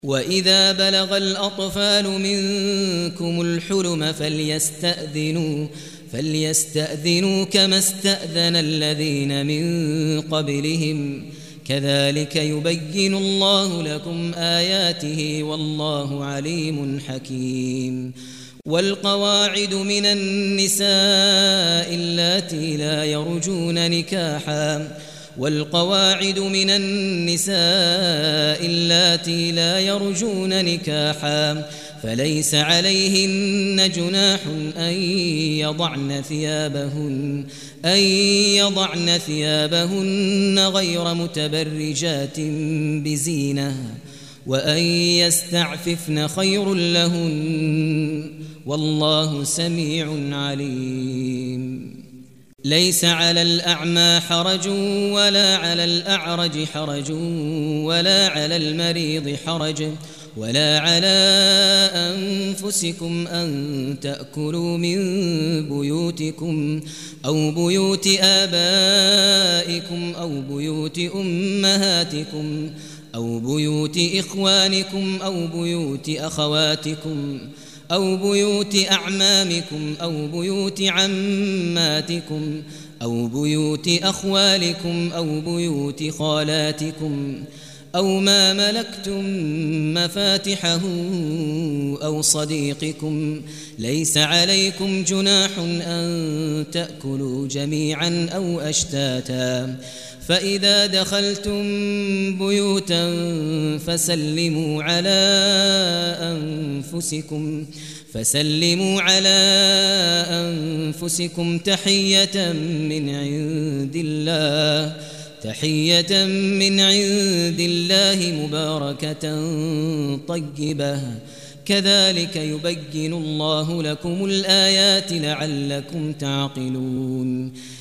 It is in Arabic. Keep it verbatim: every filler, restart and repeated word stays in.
وإذا بلغ الأطفال منكم الحلم فليستأذنوا فليستأذنوا كما استأذن الذين من قبلهم كذلك يبين الله لكم آياته والله عليم حكيم. والقواعد من النساء اللاتي لا يرجون نكاحا والقواعد من النساء اللاتي لا يرجون نكاحا فليس عليهن جناح أن يضعن ثيابهن أن يضعن ثيابهن غير متبرجات بزينة وأن يستعففن خير لهن والله سميع عليم. ليس على الأعمى حرج ولا على الأعرج حرج ولا على المريض حرج ولا على أنفسكم أن تأكلوا من بيوتكم أو بيوت آبائكم أو بيوت أمهاتكم أو بيوت إخوانكم أو بيوت أخواتكم أو بيوت أعمامكم أو بيوت عماتكم أو بيوت أخوالكم أو بيوت خالاتكم أو ما ملكتم مفاتحه أو صديقكم ليس عليكم جناح أن تأكلوا جميعا أو أشتاتا فإذا دخلتم بيوتا فسلموا على أنفسكم فسلموا على أنفسكم تحية من عند الله تحية من عند الله مباركة طيبة كذلك يبين الله لكم الآيات لعلكم تعقلون.